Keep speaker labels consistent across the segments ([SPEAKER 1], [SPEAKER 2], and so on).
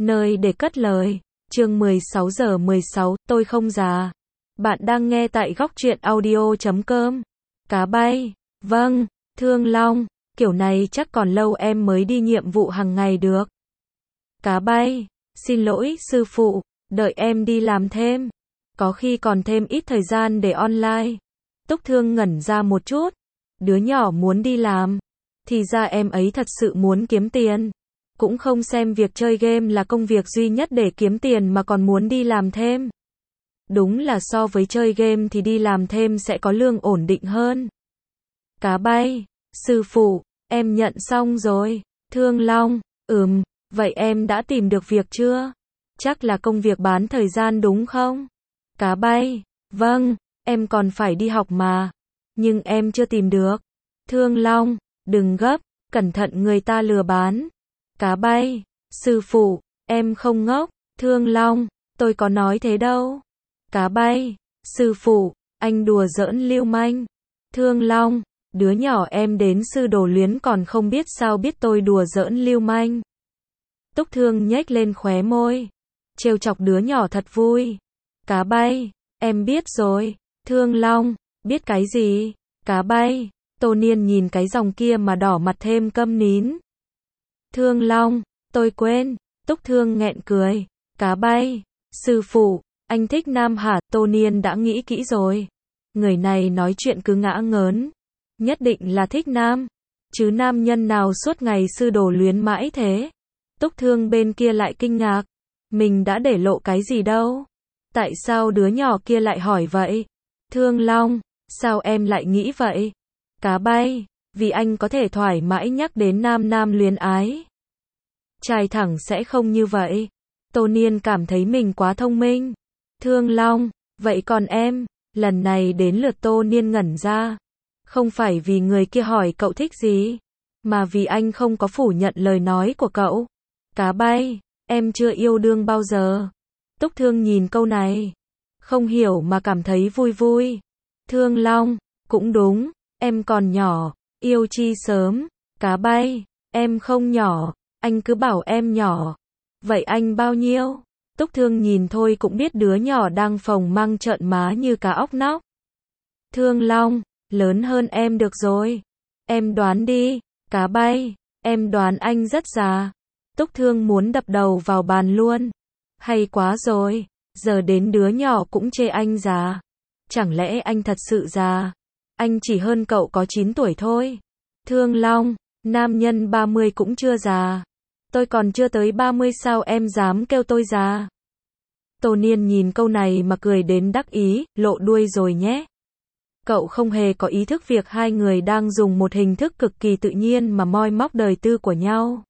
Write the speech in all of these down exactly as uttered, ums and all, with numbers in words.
[SPEAKER 1] nơi để cất lời. Chương mười sáu giờ mười sáu, tôi không già. Bạn đang nghe tại góc truyện audio chấm com. Cá bay. Vâng, Thương Long, kiểu này chắc còn lâu em mới đi nhiệm vụ hàng ngày được. Cá bay. Xin lỗi sư phụ, đợi em đi làm thêm. Có khi còn thêm ít thời gian để online. Túc Thương ngẩn ra một chút. Đứa nhỏ muốn đi làm. Thì ra em ấy thật sự muốn kiếm tiền. Cũng không xem việc chơi game là công việc duy nhất để kiếm tiền mà còn muốn đi làm thêm. Đúng là so với chơi game thì đi làm thêm sẽ có lương ổn định hơn. Cá bay. Sư phụ, em nhận xong rồi. Thương Long. Ừm, vậy em đã tìm được việc chưa? Chắc là công việc bán thời gian đúng không? Cá bay. Vâng, em còn phải đi học mà. Nhưng em chưa tìm được. Thương Long. Đừng gấp, cẩn thận người ta lừa bán. Cá bay. Sư phụ, em không ngốc. Thương Long. Tôi có nói thế đâu. Cá bay. Sư phụ, anh đùa giỡn lưu manh. Thương Long. Đứa nhỏ em đến sư đồ luyến còn không biết sao biết tôi đùa giỡn lưu manh. Túc Thương nhếch lên khóe môi. Trêu chọc đứa nhỏ thật vui. Cá bay. Em biết rồi. Thương Long. Biết cái gì? Cá bay. Tô Niên nhìn cái dòng kia mà đỏ mặt thêm câm nín. Thương Long. Tôi quên. Túc Thương nghẹn cười. Cá bay. Sư phụ, anh thích nam hả? Tô Niên đã nghĩ kỹ rồi. Người này nói chuyện cứ ngã ngớn. Nhất định là thích nam. Chứ nam nhân nào suốt ngày sư đồ luyến mãi thế? Túc Thương bên kia lại kinh ngạc. Mình đã để lộ cái gì đâu? Tại sao đứa nhỏ kia lại hỏi vậy? Thương Long. Sao em lại nghĩ vậy? Cá bay. Vì anh có thể thoải mái nhắc đến nam nam luyến ái. Trai thẳng sẽ không như vậy. Tô Niên cảm thấy mình quá thông minh. Thương Long. Vậy còn em? Lần này đến lượt Tô Niên ngẩn ra. Không phải vì người kia hỏi cậu thích gì, mà vì anh không có phủ nhận lời nói của cậu. Cá bay. Em chưa yêu đương bao giờ. Túc Thương nhìn câu này. Không hiểu mà cảm thấy vui vui. Thương Long. Cũng đúng. Em còn nhỏ. Yêu chi sớm. Cá bay. Em không nhỏ. Anh cứ bảo em nhỏ. Vậy anh bao nhiêu? Túc Thương nhìn thôi cũng biết đứa nhỏ đang phồng mang trợn má như cá óc nóc. Thương Long. Lớn hơn em được rồi. Em đoán đi. Cá bay. Em đoán anh rất già. Túc Thương muốn đập đầu vào bàn luôn. Hay quá rồi. Giờ đến đứa nhỏ cũng chê anh già. Chẳng lẽ anh thật sự già? Anh chỉ hơn cậu có chín tuổi thôi. Thương Long. Nam nhân ba mươi cũng chưa già. Tôi còn chưa tới ba mươi sao em dám kêu tôi già? Tô Niên nhìn câu này mà cười đến đắc ý, lộ đuôi rồi nhé. Cậu không hề có ý thức việc hai người đang dùng một hình thức cực kỳ tự nhiên mà moi móc đời tư của nhau.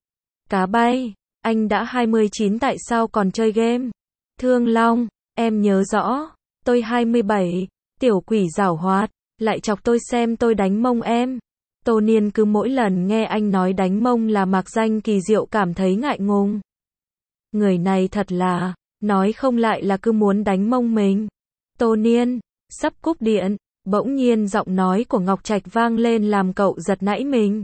[SPEAKER 1] Cá bay. Anh đã hai mươi chín tại sao còn chơi game? Thương Long. Em nhớ rõ. Tôi hai mươi bảy. Tiểu quỷ giảo hoạt. Lại chọc tôi xem tôi đánh mông em. Tô Niên cứ mỗi lần nghe anh nói đánh mông là mạc danh kỳ diệu cảm thấy ngại ngùng. Người này thật là, nói không lại là cứ muốn đánh mông mình. Tô Niên. Sắp cúp điện, bỗng nhiên giọng nói của Ngọc Trạch vang lên làm cậu giật nảy mình.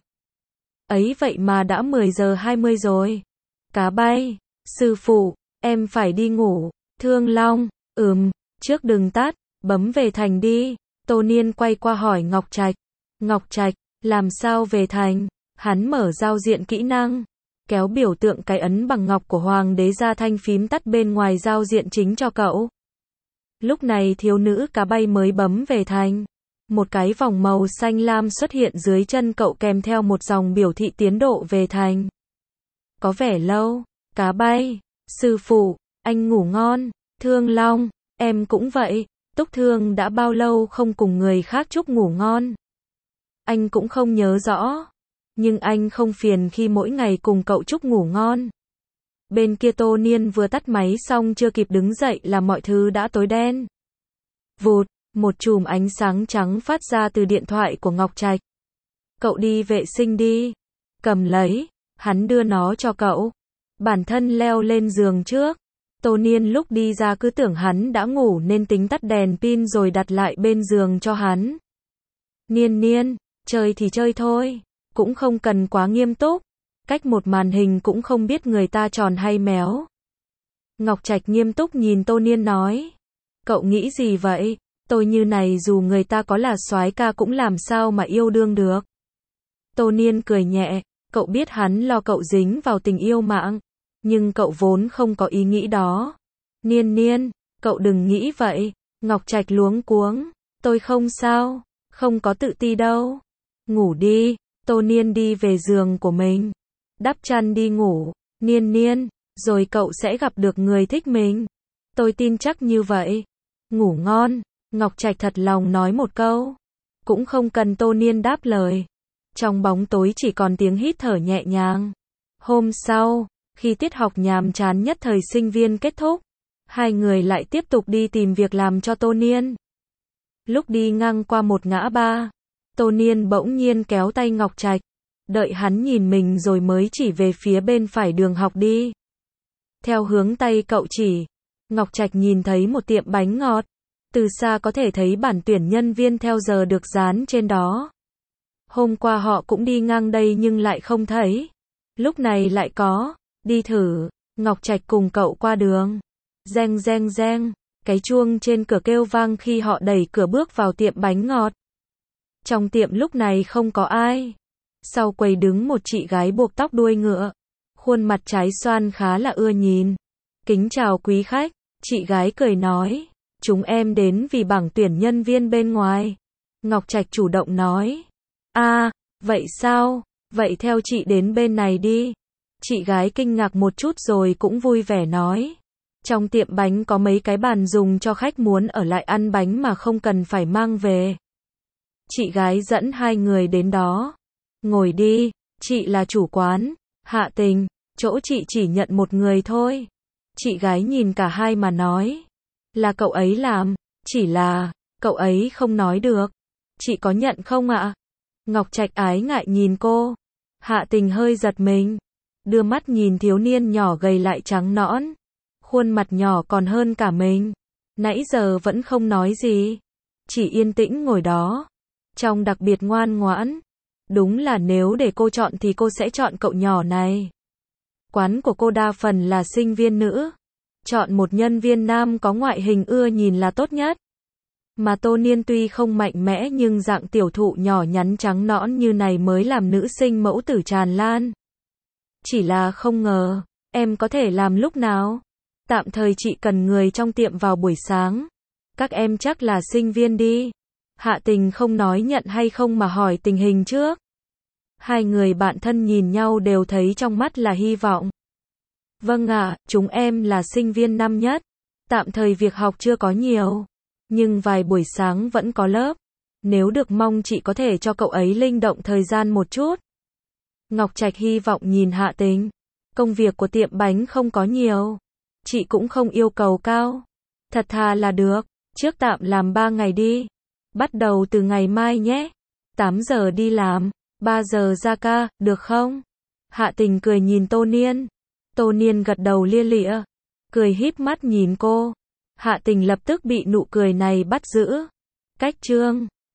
[SPEAKER 1] Ấy vậy mà đã mười giờ hai mươi rồi. Cá bay. Sư phụ, em phải đi ngủ. Thương Long. Ừm, trước đừng tắt, bấm về thành đi. Tô Niên quay qua hỏi Ngọc Trạch. Ngọc Trạch, làm sao về thành? Hắn mở giao diện kỹ năng, kéo biểu tượng cái ấn bằng ngọc của hoàng đế ra thanh phím tắt bên ngoài giao diện chính cho cậu. Lúc này thiếu nữ cá bay mới bấm về thành. Một cái vòng màu xanh lam xuất hiện dưới chân cậu kèm theo một dòng biểu thị tiến độ về thành. Có vẻ lâu. Cá bay. Sư phụ, anh ngủ ngon. Thương Long. Em cũng vậy. Túc Thương đã bao lâu không cùng người khác chúc ngủ ngon? Anh cũng không nhớ rõ. Nhưng anh không phiền khi mỗi ngày cùng cậu chúc ngủ ngon. Bên kia Tô Niên vừa tắt máy xong chưa kịp đứng dậy là mọi thứ đã tối đen. Vụt, một chùm ánh sáng trắng phát ra từ điện thoại của Ngọc Trạch. Cậu đi vệ sinh đi. Cầm lấy. Hắn đưa nó cho cậu. Bản thân leo lên giường trước. Tô Niên lúc đi ra cứ tưởng hắn đã ngủ nên tính tắt đèn pin rồi đặt lại bên giường cho hắn. Niên Niên, chơi thì chơi thôi. Cũng không cần quá nghiêm túc. cách một màn hình cũng không biết người ta tròn hay méo. Ngọc Trạch nghiêm túc nhìn Tô Niên nói. Cậu nghĩ gì vậy? Tôi như này dù người ta có là soái ca cũng làm sao mà yêu đương được. Tô Niên cười nhẹ, cậu biết hắn lo cậu dính vào tình yêu mạng, nhưng cậu vốn không có ý nghĩ đó. Niên Niên, cậu đừng nghĩ vậy. Ngọc Trạch luống cuống, tôi không sao, không có tự ti đâu. Ngủ đi. Tô Niên đi về giường của mình, đắp chăn đi ngủ. Niên Niên, rồi cậu sẽ gặp được người thích mình. Tôi tin chắc như vậy. Ngủ ngon. Ngọc Trạch thật lòng nói một câu. Cũng không cần Tô Niên đáp lời. Trong bóng tối chỉ còn tiếng hít thở nhẹ nhàng. Hôm sau, khi tiết học nhàm chán nhất thời sinh viên kết thúc, hai người lại tiếp tục đi tìm việc làm cho Tô Niên. Lúc đi ngang qua một ngã ba, Tô Niên bỗng nhiên kéo tay Ngọc Trạch, đợi hắn nhìn mình rồi mới chỉ về phía bên phải đường học đi. Theo hướng tay cậu chỉ, Ngọc Trạch nhìn thấy một tiệm bánh ngọt, từ xa có thể thấy bản tuyển nhân viên theo giờ được dán trên đó. Hôm qua họ cũng đi ngang đây nhưng lại không thấy. Lúc này lại có, đi thử. Ngọc Trạch cùng cậu qua đường. Reng reng reng, cái chuông trên cửa kêu vang khi họ đẩy cửa bước vào tiệm bánh ngọt. Trong tiệm lúc này không có ai. Sau quầy đứng một chị gái buộc tóc đuôi ngựa, khuôn mặt trái xoan khá là ưa nhìn. Kính chào quý khách, chị gái cười nói, chúng em đến vì bảng tuyển nhân viên bên ngoài. Ngọc Trạch chủ động nói, a, à, vậy sao, vậy theo chị đến bên này đi. Chị gái kinh ngạc một chút rồi cũng vui vẻ nói, trong tiệm bánh có mấy cái bàn dùng cho khách muốn ở lại ăn bánh mà không cần phải mang về. Chị gái dẫn hai người đến đó. Ngồi đi, chị là chủ quán. Hạ Tình, chỗ chị chỉ nhận một người thôi. Chị gái nhìn cả hai mà nói, là cậu ấy làm, chỉ là, cậu ấy không nói được. Chị có nhận không ạ? Ngọc Trạch ái ngại nhìn cô. Hạ Tình hơi giật mình, đưa mắt nhìn thiếu niên nhỏ gầy lại trắng nõn, khuôn mặt nhỏ còn hơn cả mình. Nãy giờ vẫn không nói gì, chỉ yên tĩnh ngồi đó, trông đặc biệt ngoan ngoãn. Đúng là nếu để cô chọn thì cô sẽ chọn cậu nhỏ này. Quán của cô đa phần là sinh viên nữ, chọn một nhân viên nam có ngoại hình ưa nhìn là tốt nhất. Mà Tô Niên tuy không mạnh mẽ nhưng dạng tiểu thụ nhỏ nhắn trắng nõn như này mới làm nữ sinh mẫu tử tràn lan. Chỉ là không ngờ, em có thể làm lúc nào? Tạm thời chị cần người trong tiệm vào buổi sáng. Các em chắc là sinh viên đi. Hạ Tình không nói nhận hay không mà hỏi tình hình trước. Hai người bạn thân nhìn nhau đều thấy trong mắt là hy vọng. Vâng ạ, chúng em là sinh viên năm nhất. Tạm thời việc học chưa có nhiều, nhưng vài buổi sáng vẫn có lớp. Nếu được mong chị có thể cho cậu ấy linh động thời gian một chút. Ngọc Trạch hy vọng nhìn Hạ Tình. Công việc của tiệm bánh không có nhiều, chị cũng không yêu cầu cao. Thật thà là được, trước tạm làm ba ngày đi. Bắt đầu từ ngày mai nhé. tám giờ đi làm, ba giờ ra ca, được không? Hạ Tình cười nhìn Tô Niên. Tô Niên gật đầu lia lịa, cười híp mắt nhìn cô. Hạ Tình lập tức bị nụ cười này bắt giữ. Cách chương